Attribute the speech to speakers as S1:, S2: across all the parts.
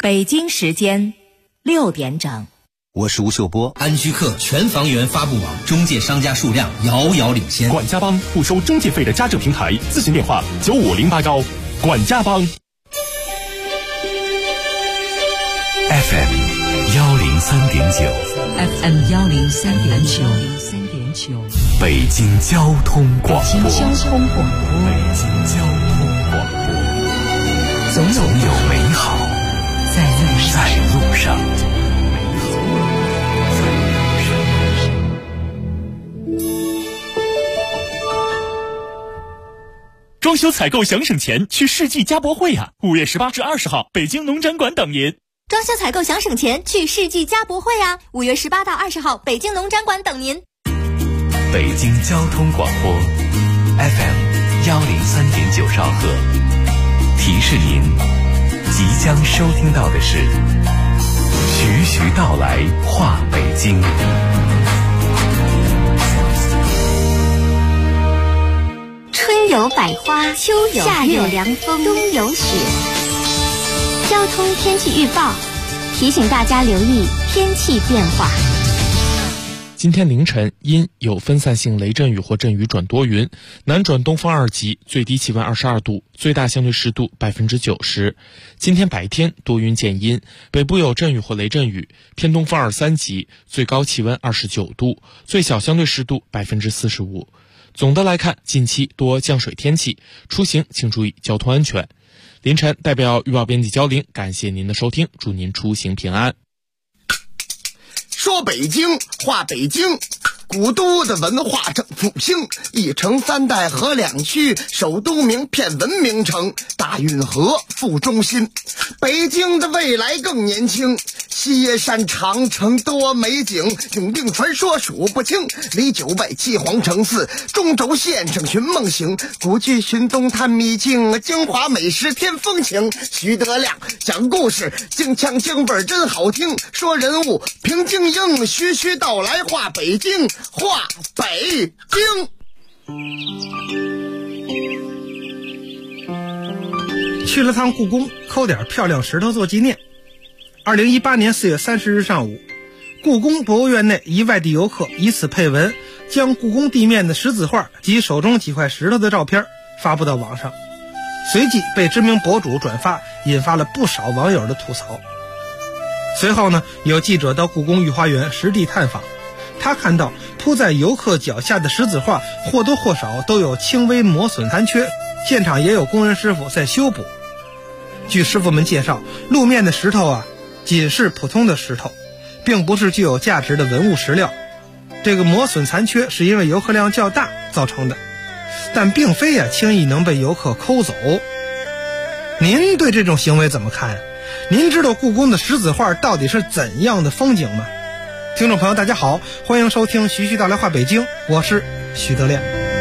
S1: 北京时间6点整。
S2: 我是吴秀波。
S3: 安居客全房源发布网中介商家数量遥遥领先。
S4: 管家帮不收中介费的家政平台，咨询电话95081。管家帮。
S5: FM 103.9
S6: FM 103.9
S5: 北京交通广播。
S6: 北京交通广播。总有美好在路上。
S4: 装修采购想省钱，去世纪家博会啊！5月18至20号，北京农展馆等您。
S7: 装修采购想省钱，去世纪家博会啊！5月18到20号，北京农展馆等您。
S5: 北京交通广播 FM 103.9兆赫，提示您，即将收听到的是徐徐道来话北京。
S7: 春有百花，秋有夏有凉风，冬有雪。交通天气预报提醒大家留意天气变化。
S8: 今天凌晨阴，有分散性雷阵雨或阵雨转多云，南转东风2级，最低气温22度，最大相对湿度90%。今天白天多云见阴，北部有阵雨或雷阵雨，偏东风23级，最高气温29度，最小相对湿度45%。总的来看，近期多降水天气，出行请注意交通安全。凌晨代表预报编辑焦玲，感谢您的收听，祝您出行平安。
S9: 说北京话北京，古都的文化正复兴，一城三代河两区，首都名片文明城，大运河副中心。北京的未来更年轻，西山长城多美景，永定传说数不清，离9拜7皇城4，中轴线上寻梦行，古剧寻踪探秘境，京华美食添风情。徐德亮讲故事，京腔京味真好听，说人物平京英，徐徐道来话北京，话北京。
S10: 去了趟故宫，抠点漂亮石头做纪念。2018年4月30日上午，故宫博物院内一外地游客以此配文，将故宫地面的石子画及手中几块石头的照片发布到网上，随即被知名博主转发，引发了不少网友的吐槽。随后呢，有记者到故宫御花园实地探访，他看到铺在游客脚下的石子画或多或少都有轻微磨损残缺，现场也有工人师傅在修补。据师傅们介绍，路面的石头啊，仅是普通的石头，并不是具有价值的文物石料。这个磨损残缺是因为游客量较大造成的，但并非轻易能被游客抠走。您对这种行为怎么看？您知道故宫的石子画到底是怎样的风景吗？听众朋友大家好，欢迎收听徐徐道来话北京，我是徐德亮。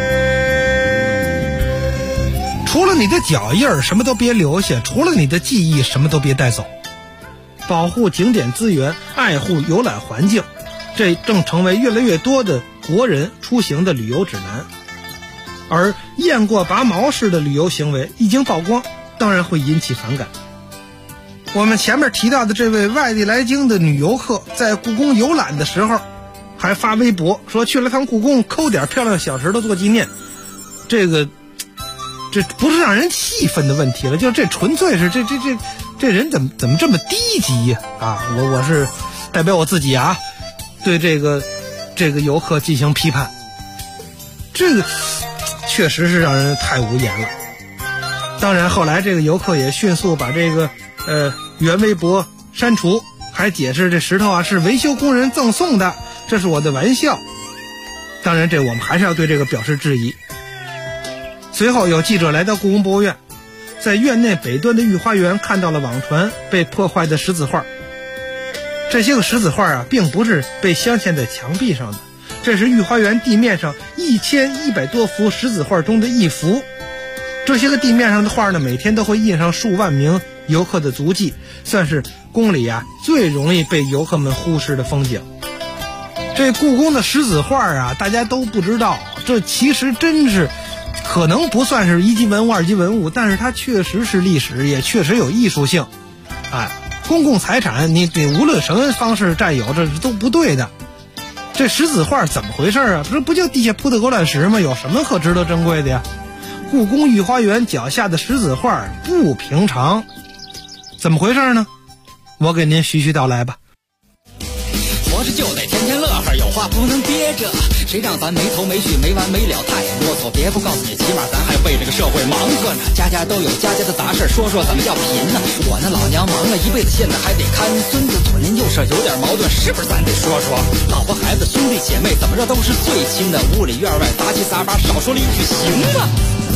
S10: 除了你的脚印什么都别留下，除了你的记忆什么都别带走。保护景点资源，爱护游览环境，这正成为越来越多的国人出行的旅游指南。而雁过拔毛式的旅游行为一经曝光，当然会引起反感。我们前面提到的这位外地来京的女游客，在故宫游览的时候还发微博说去了趟故宫，抠点漂亮小石头做纪念。这不是让人气愤的问题了，就这纯粹是这人怎么这么低级呀！我是代表我自己啊，对这个游客进行批判。这个确实是让人太无言了。当然后来这个游客也迅速把这个原微博删除，还解释这石头是维修工人赠送的，这是我的玩笑。当然这我们还是要对这个表示质疑。随后有记者来到故宫博物院，在院内北端的御花园看到了网传被破坏的石子画。这些个石子画并不是被镶嵌在墙壁上的，这是御花园地面上1100多幅石子画中的一幅。这些个地面上的画呢，每天都会印上数万名游客的足迹，算是宫里最容易被游客们忽视的风景。这故宫的石子画大家都不知道，这其实真是可能不算是1级文物2级文物，但是它确实是历史，也确实有艺术性。 公共财产你得无论什么方式占有，这都不对的。这石子画怎么回事啊？这不就地下铺的鹅卵石吗？有什么可值得珍贵的呀？故宫御花园脚下的石子画不平常，怎么回事呢？我给您徐徐道来吧。
S2: 活着就得天天乐呵，有话不能憋着，谁让咱没头没绪没完没了太啰嗦。别不告诉你，起码咱还为这个社会忙活呢。家家都有家家的杂事，说说怎么叫贫呢？我那老娘忙了一辈子，现在还得看孙子，左邻右舍有点矛盾，是不是咱得说说？老婆孩子兄弟姐妹怎么着都是最亲的，屋里院外杂七杂八，少说了一句行吗？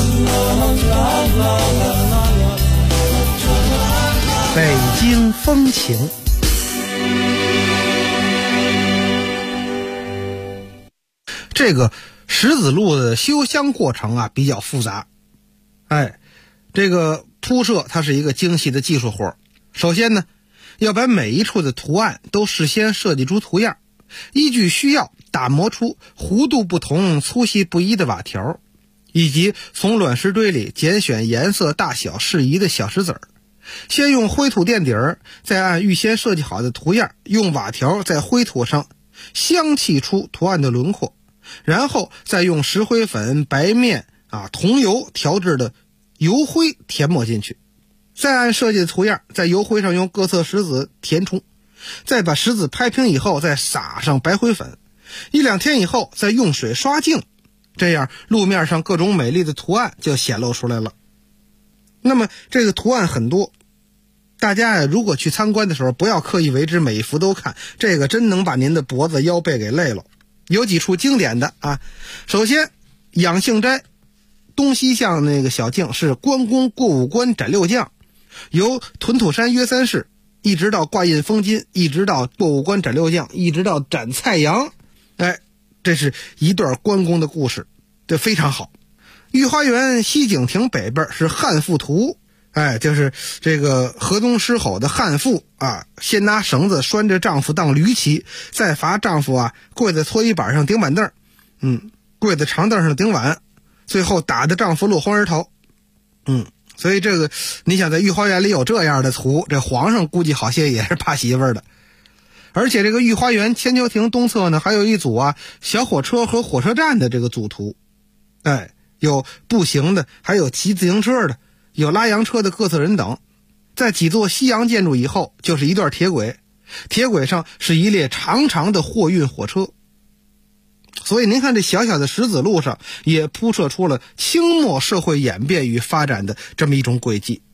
S10: 北京风情。这个石子路的修乡过程啊比较复杂，这个铺设它是一个精细的技术活。首先呢，要把每一处的图案都事先设计出图样，依据需要打磨出弧度不同、粗细不一的瓦条，以及从卵石堆里拣选颜色大小适宜的小石子儿。先用灰土垫底儿，再按预先设计好的图样，用瓦条在灰土上镶砌出图案的轮廓，然后再用石灰粉、白面桐油调制的油灰填抹进去，再按设计的图样在油灰上用各色石子填充，再把石子拍平以后再撒上白灰粉，1-2天以后再用水刷净，这样路面上各种美丽的图案就显露出来了。那么这个图案很多，大家如果去参观的时候不要刻意为之每一幅都看，这个真能把您的脖子腰背给累了。有几处经典的首先养性斋东西向那个小径是关公过五关斩六将，由屯土山约三世一直到挂印封金，一直到过五关斩六将，一直到斩蔡阳，这是一段关公的故事，这非常好。御花园西景亭北边是汉妇图，就是这个河东狮吼的汉妇先拿绳子拴着丈夫当驴骑，再罚丈夫跪在搓衣板上顶板凳，跪在长凳上顶碗，最后打得丈夫落荒而逃。所以这个你想在御花园里有这样的图，这皇上估计好些也是怕媳妇儿的。而且这个御花园千秋亭东侧呢还有一组小火车和火车站的这个组图，有步行的，还有骑自行车的，有拉洋车的各色人等。在几座西洋建筑以后就是一段铁轨，铁轨上是一列长长的货运火车。所以您看这小小的石子路上也铺设出了清末社会演变与发展的这么一种轨迹。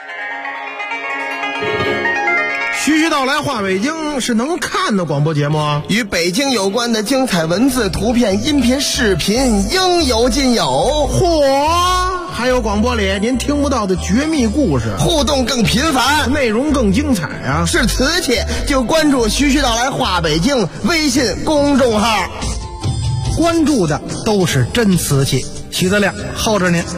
S11: 徐徐道来话北京是能看的广播节目啊，
S9: 与北京有关的精彩文字、图片、音频、视频应有尽有。
S11: 嚯，还有广播里您听不到的绝密故事，
S9: 互动更频繁，
S11: 内容更精彩啊！
S9: 是瓷器就关注徐徐道来话北京微信公众号，
S10: 关注的都是真瓷器。徐德亮候着您。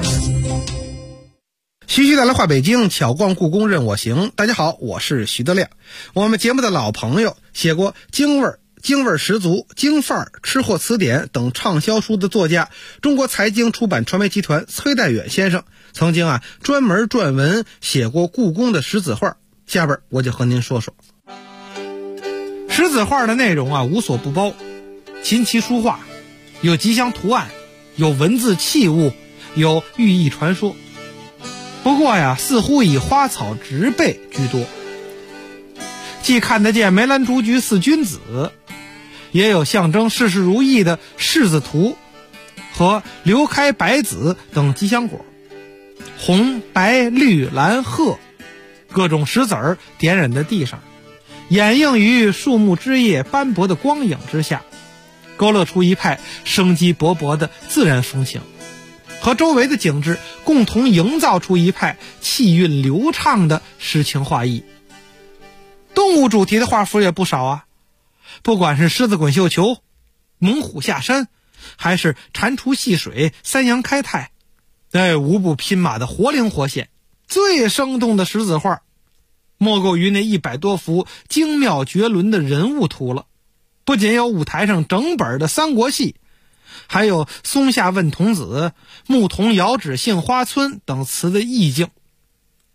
S10: 徐徐道来话北京，巧逛故宫任我行。大家好，我是徐德亮。我们节目的老朋友，写过京味十足、京范儿、吃货词典等畅销书的作家，中国财经出版传媒集团崔代远先生曾经专门撰文写过故宫的石子画。下边我就和您说说石子画的内容无所不包，琴棋书画，有吉祥图案，有文字器物，有寓意传说。不过似乎以花草植被居多，既看得见梅兰竹菊四君子，也有象征事事如意的柿子图和流开百子等吉祥果，红白绿蓝褐各种石子儿点染在地上，掩映于树木枝叶斑驳的光影之下，勾勒出一派生机勃勃的自然风情，和周围的景致共同营造出一派气韵流畅的诗情画意。动物主题的画幅也不少不管是狮子滚绣球、猛虎下山，还是蟾蜍戏水、三羊开泰，无不拼马的活灵活现。最生动的石子画莫过于那100多幅精妙绝伦的人物图了。不仅有舞台上整本的三国戏，还有松下问童子、牧童遥指杏花村等词的意境。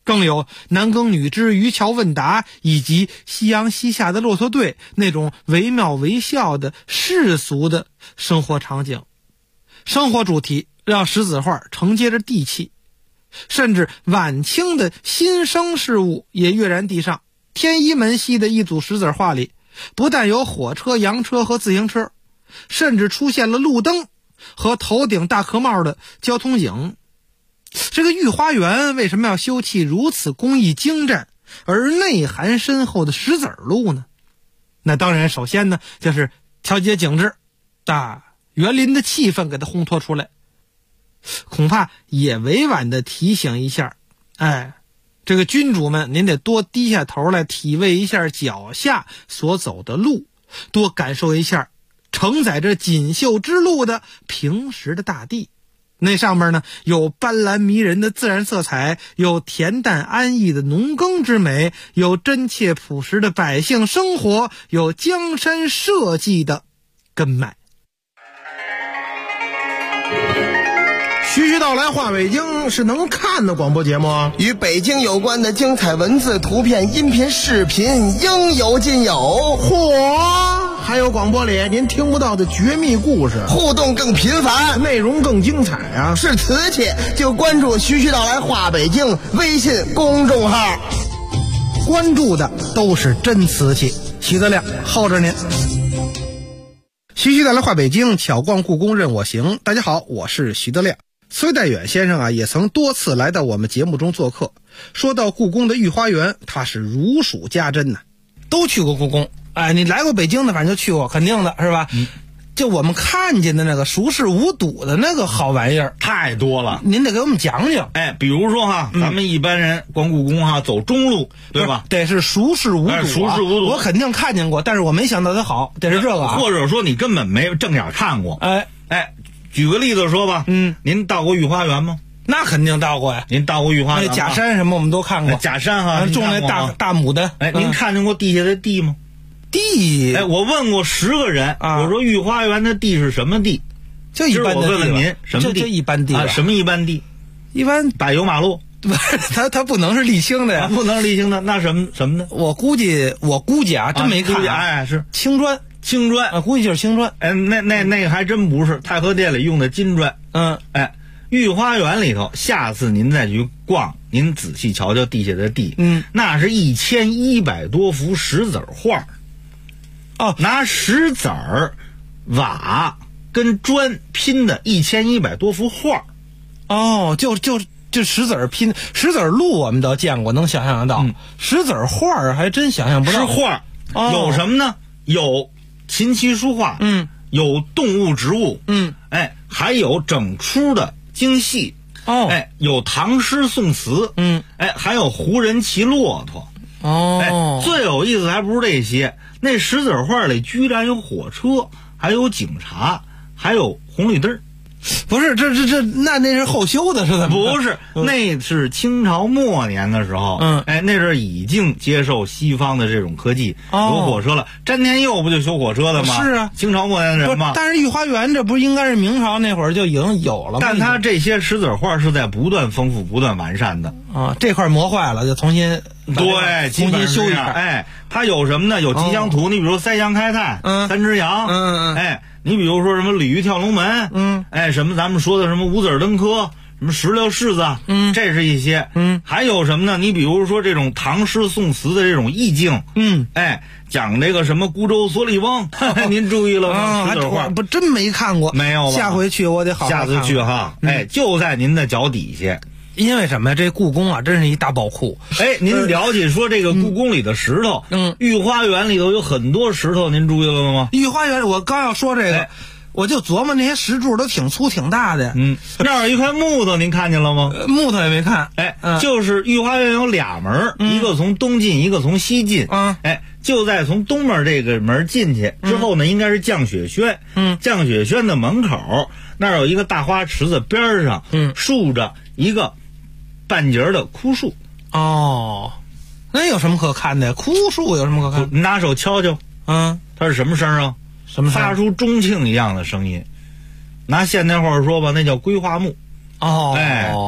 S10: 更有男耕女织、渔樵问答，以及夕阳西下的骆驼队那种惟妙惟肖的世俗的生活场景。生活主题让石子画承接着地气，甚至晚清的新生事物也跃然地上。天一门系的一组石子画里，不但有火车、洋车和自行车，甚至出现了路灯和头顶大壳帽的交通警。这个御花园为什么要修砌如此工艺精湛而内涵深厚的石子路呢？那当然首先呢就是调节景致，园林的气氛给它烘托出来。恐怕也委婉的提醒一下，这个君主们您得多低下头来体味一下脚下所走的路，多感受一下承载着锦绣之路的平实的大地。那上面呢有斑斓迷人的自然色彩，有恬淡安逸的农耕之美，有真切朴实的百姓生活，有江山社稷的根脉。
S11: 徐徐道来话北京是能看的广播节目，
S9: 与北京有关的精彩文字、图片、音频、视频应有尽有。
S11: 嚯！还有广播里您听不到的绝密故事，
S9: 互动更频繁，
S11: 内容更精彩啊！
S9: 是瓷器就关注徐徐道来话北京微信公众号，
S10: 关注的都是真瓷器。徐德亮候着您。徐徐道来话北京，巧逛故宫任我行。大家好，我是徐德亮。崔代远先生也曾多次来到我们节目中做客。说到故宫的御花园，他是如数家珍呐。都去过故宫，你来过北京的，反正就去过，肯定的是吧？就我们看见的那个熟视无睹的那个好玩意儿
S12: 太多了，
S10: 您得给我们讲讲。
S12: 比如说咱们一般人逛故宫走中路，对吧？
S10: 得是熟视无睹，
S12: 熟视无睹。
S10: 我肯定看见过，但是我没想到它好，得是这个
S12: 或者说你根本没正眼看过。举个例子说吧，您到过御花园吗？
S10: 那肯定到过呀。
S12: 您到过御花园？
S10: 假山什么我们都看过。
S12: 假山
S10: 种那大牡丹。
S12: 您看见过地下的地吗？
S10: 地？
S12: 我问过10个人，我说御花园的地是什么地？
S10: 就一般的地。
S12: 我问问您，什么地？
S10: 就一般地
S12: 什么一般地？
S10: 一般
S12: 柏油马路。
S10: 它不能是沥青的呀。
S12: 不能是沥青的，那什么呢？
S10: 我估计真没看。
S12: 是
S10: 青砖。估计就是青砖。
S12: 那个还真不是，太和殿里用的金砖。御花园里头，下次您再去逛，您仔细瞧瞧地下的地，那是1100多幅石子画。拿石子儿、瓦跟砖拼的1100多幅画。
S10: 就石子儿拼，石子儿路我们都见过，能想象得到。石子儿画还真想象不到。
S12: 是画，有什么呢？有琴棋书画，有动物植物，还有整出的京戏，有唐诗宋词，还有胡人骑骆驼。最有意思还不是这些，那石子画里居然有火车，还有警察，还有红绿灯。
S10: 不是，那是后修的，是怎么？
S12: 不是，那是清朝末年的时候，那阵儿已经接受西方的这种科技，有火车了。詹天佑不就修火车的吗？
S10: 是啊，
S12: 清朝末年的人嘛。
S10: 但是御花园这不是应该是明朝那会儿就已经有了吗？
S12: 但它这些石子画是在不断丰富、不断完善的
S10: 这块磨坏了就重新修一下。
S12: 它有什么呢？有吉祥图，你比如3羊开泰，3只羊，你比如说什么鲤鱼跳龙门，什么咱们说的什么五子登科，什么石榴柿子，这是一些，还有什么呢？你比如说这种唐诗宋词的这种意境，讲这个什么孤舟蓑笠翁，您注意了吗？石子画
S10: 不真没看过，
S12: 没有吧？
S10: 下回去我得好好看看。
S12: 下次去就在您的脚底下。
S10: 因为什么呀？这故宫真是一大宝库。
S12: 您了解说这个故宫里的石头，御花园里头有很多石头，您注意了吗？
S10: 御花园我刚要说这个，我就琢磨那些石柱都挺粗挺大的。
S12: 那儿有一块木头，您看见了吗？
S10: 木头也没看。
S12: 就是御花园有俩门，一个从东进，一个从西进。就在从东门这个门进去之后呢，应该是降雪轩。降雪轩的门口那儿有一个大花池子，边上竖着一个半截的枯树。
S10: 那有什么可看的？枯树有什么可看？
S12: 你拿手敲敲，它是什么声啊？
S10: 什么声？
S12: 发出钟磬一样的声音。拿现代话说吧，那叫归花木。它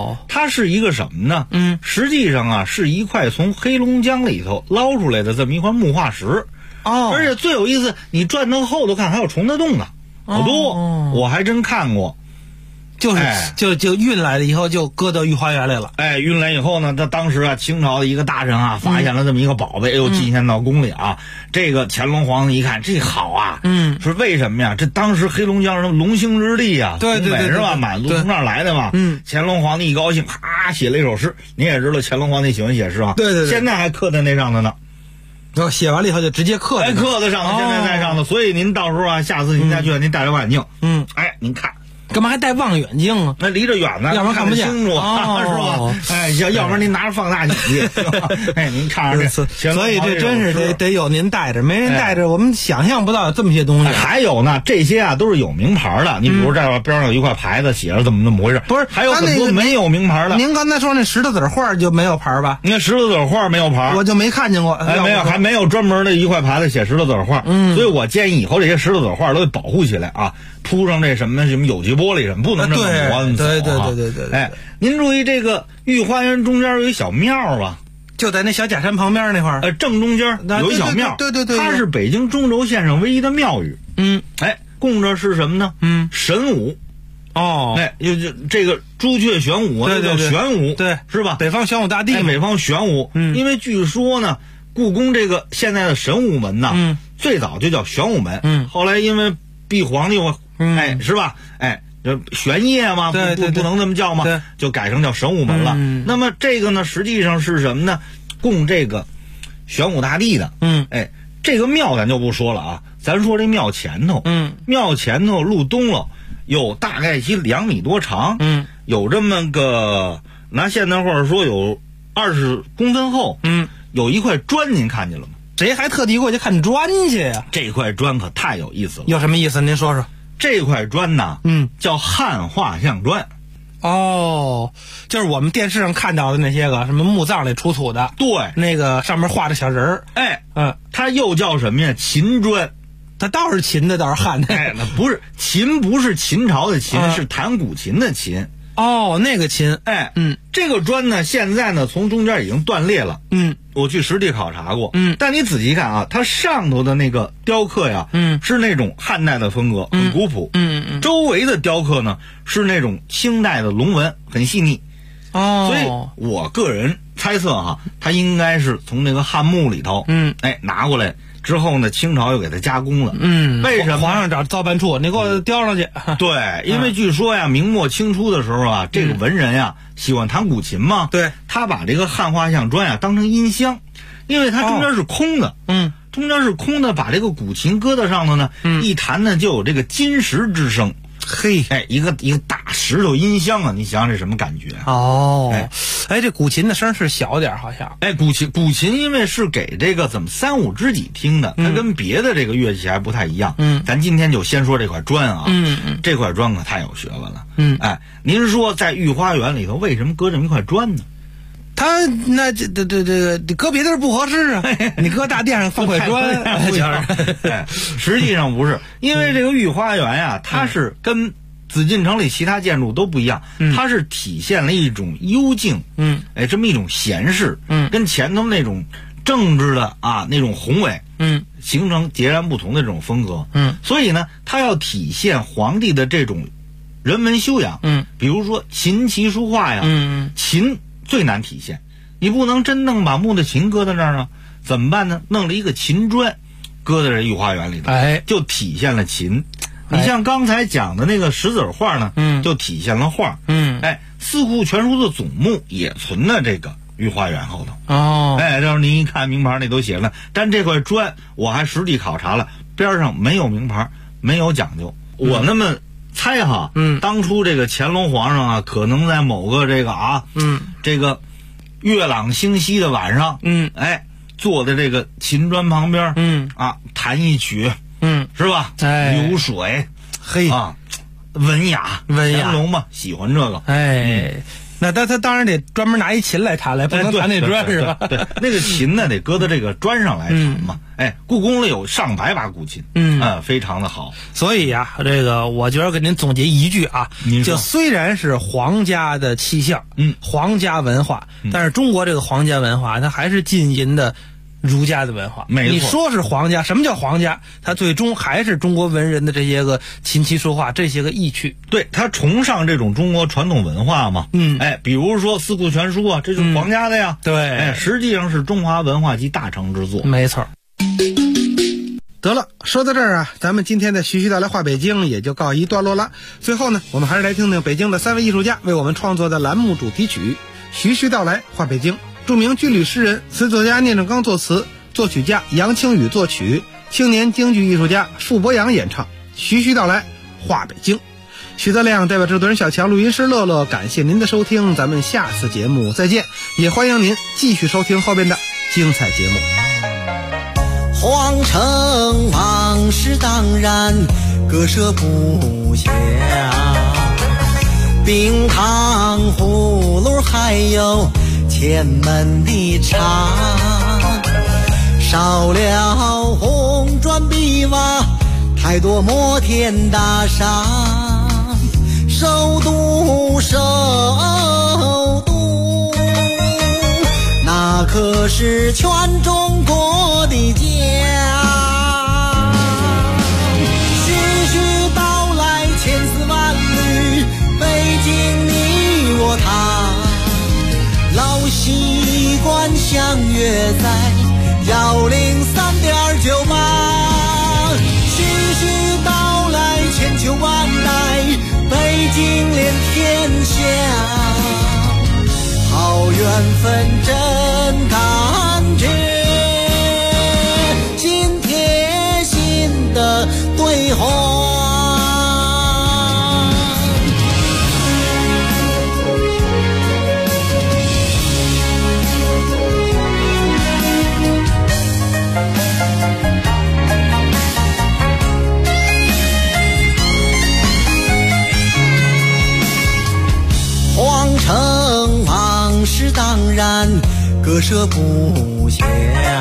S12: 它是一个什么呢？实际上啊，是一块从黑龙江里头捞出来的这么一块木化石。而且最有意思，你转到后头看还有虫子洞呢，好多，我还真看过。
S10: 就运来了以后就搁到御花园来了。
S12: 运来以后呢，他当时啊，清朝的一个大臣啊，发现了这么一个宝贝，又进献到宫里啊。这个乾隆皇帝一看，这好啊，说为什么呀？这当时黑龙江是龙兴之地啊，
S10: 对，
S12: 是吧？满族从那儿来的嘛。乾隆皇帝一高兴，写了一首诗。你也知道，乾隆皇帝喜欢写诗啊。
S10: 对，
S12: 现在还刻在那上头呢。
S10: 写完了以后就直接刻在
S12: 上头，现在在上头。所以您到时候啊，下次您再去，您戴着望远镜，您看。
S10: 干嘛还戴望远镜啊？
S12: 那离着远呢，
S10: 要不然看不见
S12: 清楚，是吧？要不然您拿着放大镜，您看着这。
S10: 所以这真是得有您带着，没人带着，我们想象不到有这么些东西。
S12: 还有呢，这些啊都是有名牌的。你比如这边上有一块牌子，写着怎么那么回事？
S10: 不是，
S12: 还有很多没有名牌的。
S10: 您刚才说那石头子画就没有牌吧？
S12: 那石头子画没有牌，
S10: 我就没看见过。
S12: 没有，还没有专门的一块牌子写石头子画。所以我建议以后这些石头子画都得保护起来啊，铺上这什么有机玻璃什么，不能这么磨。对。您注意这个御花园中间有一小庙吧？
S10: 就在那小假山旁边那块儿。
S12: 正中间有一小庙。
S10: 对。
S12: 它是北京中轴线上唯一的庙宇。供着是什么呢？神武。就这个朱雀玄武，
S10: 对，
S12: 叫玄武，
S10: 对，
S12: 是吧？
S10: 北方玄武大帝，
S12: 北方玄武。因为据说呢，故宫这个现在的神武门呢，最早就叫玄武门，后来因为避皇帝是吧？玄烨嘛，不能这么叫嘛，就改成叫神武门了。那么这个呢，实际上是什么呢？供这个玄武大帝的。这个庙咱就不说了啊，咱说这庙前头，庙前头路东了，有大概其2米多长，有这么个拿现代话说有20公分厚，有一块砖，您看见了吗？
S10: 谁还特地过去看砖去呀？
S12: 这块砖可太有意思了。
S10: 有什么意思？您说说。
S12: 这块砖呢，叫汉画像砖。
S10: 就是我们电视上看到的那些个什么墓葬里出土的，
S12: 对，
S10: 那个上面画着小人儿。
S12: 它又叫什么呀？秦砖。
S10: 它倒是秦的，倒是汉的。
S12: 那不是秦，不是秦朝的秦，是弹古琴的琴。
S10: 那个琴。
S12: 这个砖呢，现在呢从中间已经断裂了。我去实地考察过。但你仔细看啊，它上头的那个雕刻呀，是那种汉代的风格，很古朴。周围的雕刻呢是那种清代的龙纹，很细腻。所以我个人猜测哈，它应该是从那个汉墓里头，拿过来。之后呢，清朝又给它加工了。为什么？
S10: 皇上找造办处，你给我雕上去。
S12: 对，因为据说呀，明末清初的时候啊，这个文人呀喜欢弹古琴嘛，
S10: 对，
S12: 他把这个汉画像砖呀当成音箱，因为它中间是空的，中间是空的，把这个古琴搁在上头呢，一弹呢就有这个金石之声。一个大石头音箱啊，你想想这什么感觉？
S10: 这古琴的声是小点好像。
S12: 古琴因为是给这个怎么3、5知己听的，它跟别的这个乐器还不太一样。咱今天就先说这块砖啊。这块砖可太有学问了。您说在御花园里头为什么搁这么一块砖呢？
S10: 他那这搁别的不合适啊，你搁大殿上放块砖，
S12: 实际上不是，因为这个御花园呀，它是跟紫禁城里其他建筑都不一样，它是体现了一种幽静，这么一种闲适，跟前头那种政治的啊那种宏伟，形成截然不同的这种风格，所以呢，它要体现皇帝的这种人文修养，比如说琴棋书画呀，琴最难体现，你不能真弄把木的琴搁在那儿啊，怎么办呢？弄了一个琴砖，搁在这御花园里头，就体现了琴。你像刚才讲的那个石子画呢，就体现了画。四库全书的总目也存在这个御花园后头。这时候您一看名牌那都写了，但这块砖我还实地考察了，边上没有名牌，没有讲究。我那么猜哈，当初这个乾隆皇上啊，可能在某个这个这个月朗星稀的晚上，坐在这个琴砖旁边，弹一曲，是吧？流水，文雅，乾隆嘛喜欢这个，
S10: 那他当然得专门拿一琴来弹来，不能弹那砖是吧？
S12: 对，那个琴呢得搁到这个砖上来弹嘛。故宫里有上百把古琴，非常的好。
S10: 所以呀，这个我觉得给您总结一句啊，就虽然是皇家的气象，皇家文化，但是中国这个皇家文化，它还是浸淫的儒家的文化。
S12: 没错，
S10: 你说是皇家，什么叫皇家？它最终还是中国文人的这些个琴棋书画这些个意趣。
S12: 对，他崇尚这种中国传统文化嘛。比如说《四库全书》啊，这就是皇家的呀。
S10: 对，
S12: 实际上是中华文化集大成之作。
S10: 没错。
S11: 得了，说到这儿啊，咱们今天的徐徐道来话北京也就告一段落了。最后呢，我们还是来听听北京的3位艺术家为我们创作的栏目主题曲《徐徐道来话北京》。著名军旅诗人、词作家聂政刚作词，作曲家杨清宇作曲，青年京剧艺术家傅博洋演唱《徐徐道来话北京》。许德亮代表制作人小强、录音师乐乐，感谢您的收听，咱们下次节目再见，也欢迎您继续收听后边的精彩节目。
S2: 皇城往事当然割舍不下，冰糖葫芦还有前门的茶，少了红砖碧瓦，太多摩天大厦，首都那可是全中国的家。徐徐道来千丝万缕，北京你我他，老习惯相约在103.98。徐徐道来千秋万代，北京连天下，好缘分真感觉，心贴心的对话。皇城往事当然割舍不下，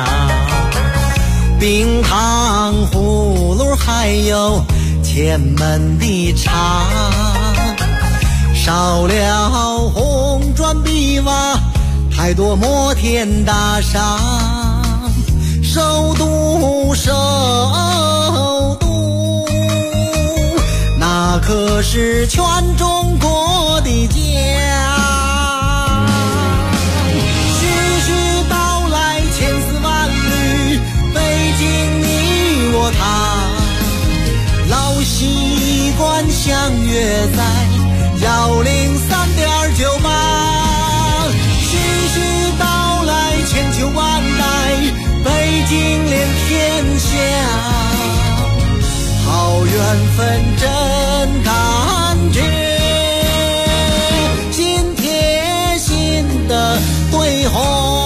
S2: 冰糖葫芦还有前门的茶，少了红砖碧瓦，太多摩天大厦，首都那可是全中国的家。徐徐道来千丝万缕，北京你我他，老习惯相约在103.98。徐徐道来千秋万代，北京连天下，好缘分真感觉，心贴心的对话。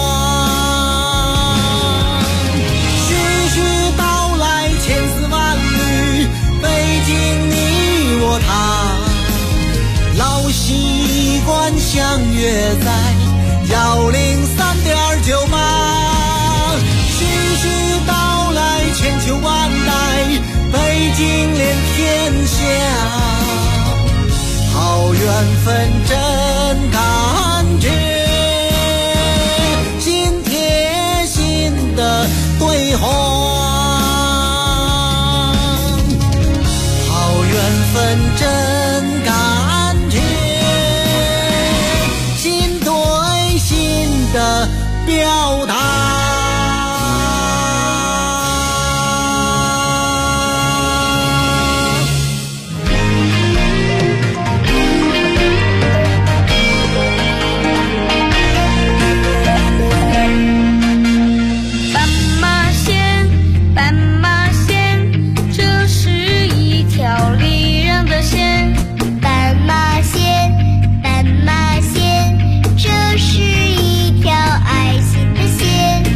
S2: 徐徐道来千丝万缕，北京你我他，老习惯相约在103.98。徐徐道来千秋万代，北京连天下，好缘分真感觉，心贴心的对话。好缘分真感觉，心对心的表达。
S7: 斑马线，这是一条爱心的线。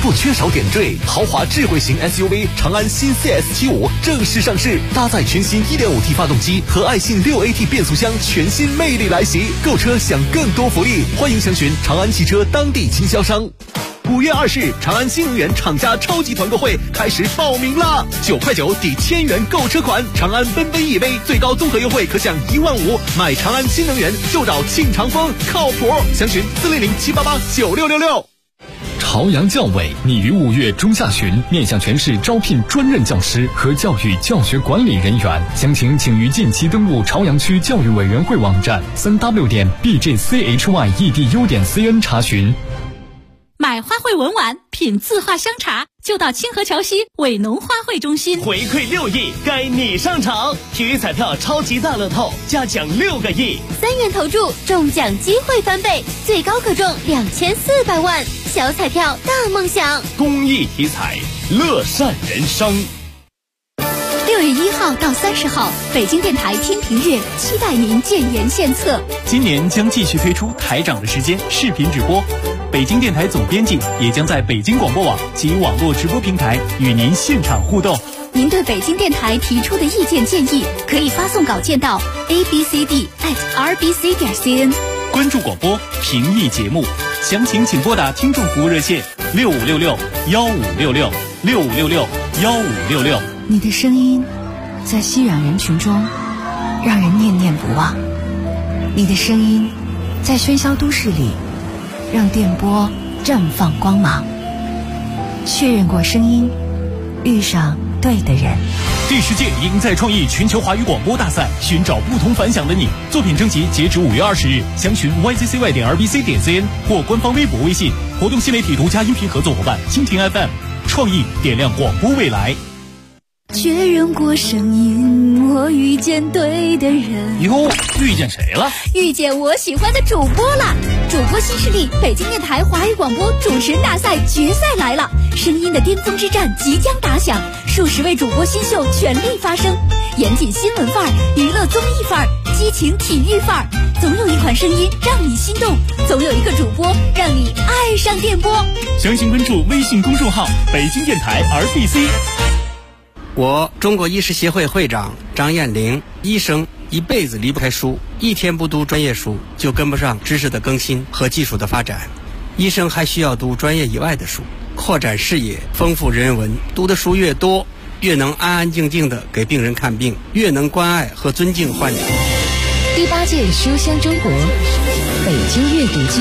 S5: 不缺少点缀，豪华智慧型 SUV 长安新 CS75 正式上市，搭载全新 1.5T 发动机和爱信 6AT 变速箱，全新魅力来袭。购车享更多福利，欢迎详询长安汽车当地经销商。5月20日，长安新能源厂家超级团购会开始报名啦！9块9抵1000元购车款，长安奔奔 EV 最高综合优惠可享15000，买长安新能源就找庆长风，靠谱！详询400-788-9666。
S13: 朝阳教委拟于5月中下旬面向全市招聘专任教师和教育教学管理人员，详情请于近期登录朝阳区教育委员会网站3w.bjchyed.cn 查询。
S14: 买花卉文玩，品字画香茶，就到清河桥西伟农花卉中心。
S15: 回馈6亿，该你上场！体育彩票超级大乐透，加奖6个亿
S7: ，3元投注，中奖机会翻倍，最高可中2400万。小彩票大梦想，
S15: 公益体彩，乐善人生。
S14: 6月1号到30号，北京电台天平月期待您建言献策。
S4: 今年将继续推出台长的时间视频直播，北京电台总编辑也将在北京广播网及网络直播平台与您现场互动。
S14: 您对北京电台提出的意见建议，可以发送稿件到 abcd@rbc.cn。
S4: 关注广播，评议节目，详情请拨打听众服务热线6566-1566，6566-1566。
S16: 你的声音在熙攘人群中让人念念不忘，你的声音在喧嚣都市里让电波绽放光芒。确认过声音，遇上对的人。
S4: 第10届赢在创意全球华语广播大赛，寻找不同凡响的你。作品征集截止5月20日，详询 yccy.rbc.cn 或官方微博、微信。活动新媒体独家音频合作伙伴蜻蜓 FM， 创意点亮广播未来。
S14: 确认过声音，我遇见对的人。
S4: 哟，遇见谁了？
S14: 遇见我喜欢的主播了。主播新势力北京电台华语广播主持人大赛决赛来了，声音的巅峰之战即将打响，数十位主播新秀全力发声，严谨新闻范儿，娱乐综艺范儿，激情体育范儿，总有一款声音让你心动，总有一个主播让你爱上电波。
S4: 详情关注微信公众号北京电台 RBC。
S17: 我中国医师协会会长张艳玲，医生一辈子离不开书，一天不读专业书就跟不上知识的更新和技术的发展。医生还需要读专业以外的书，扩展视野，丰富人文。读的书越多，越能安安静静地给病人看病，越能关爱和尊敬患者。
S16: 第8届书香中国北京阅读季